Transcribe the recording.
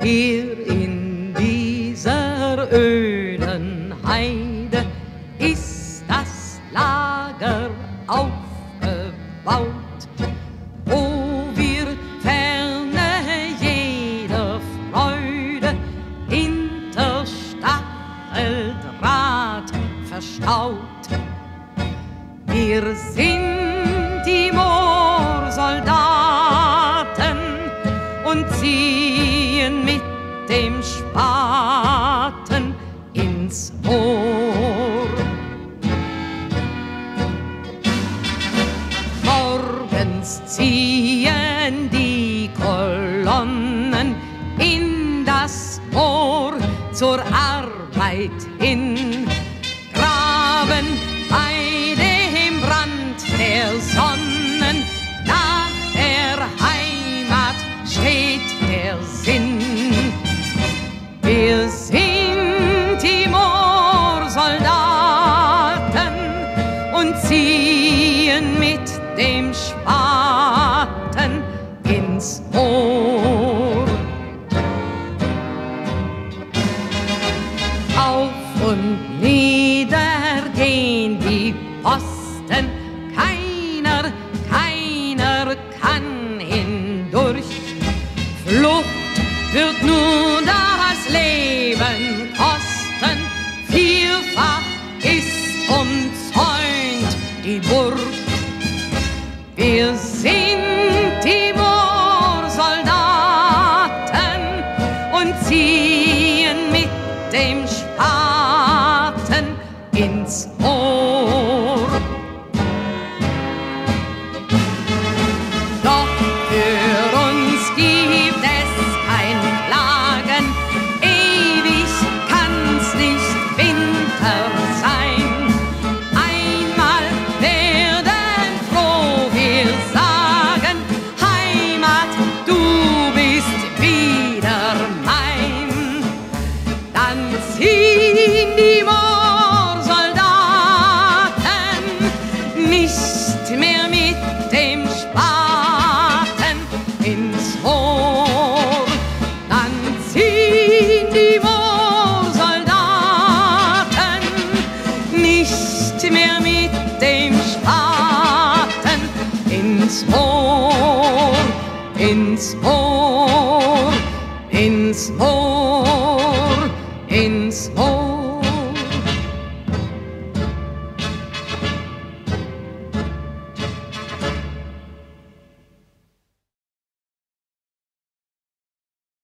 Hier in dieser öden Heide ist das Lager aufgebaut, wo wir ferne jeder Freude hinter Stacheldraht verstaut. Wir sind die Moorsoldaten und ziehen mit dem Spaten ins Moor. Morgens ziehen die Kolonnen in das Moor zur Arbeit hin, graben bei dem Brand der Sonnen, nach der Heimat steht der Sinn. Wir sind die Moorsoldaten und ziehen mit dem Spaten ins Moor. Auf und nieder gehen die Posten, keiner kann hindurch. Flucht wird nur das Leben kosten, vielfach ist umzäunt die Burg. Wir sind die Moorsoldaten und ziehen mit dem Spaten ins Moor. Doch für uns gibt es kein Klagen, ewig kann's nicht Winter sein. Einmal werden froh wir sagen, Heimat, du bist wieder mein. Dann ziehen die Moorsoldaten nicht mehr mit dem Spaten ins Moor. Dann ziehen die Moorsoldaten nicht mehr mit dem Spaten ins Moor, ins Moor, ins Moor.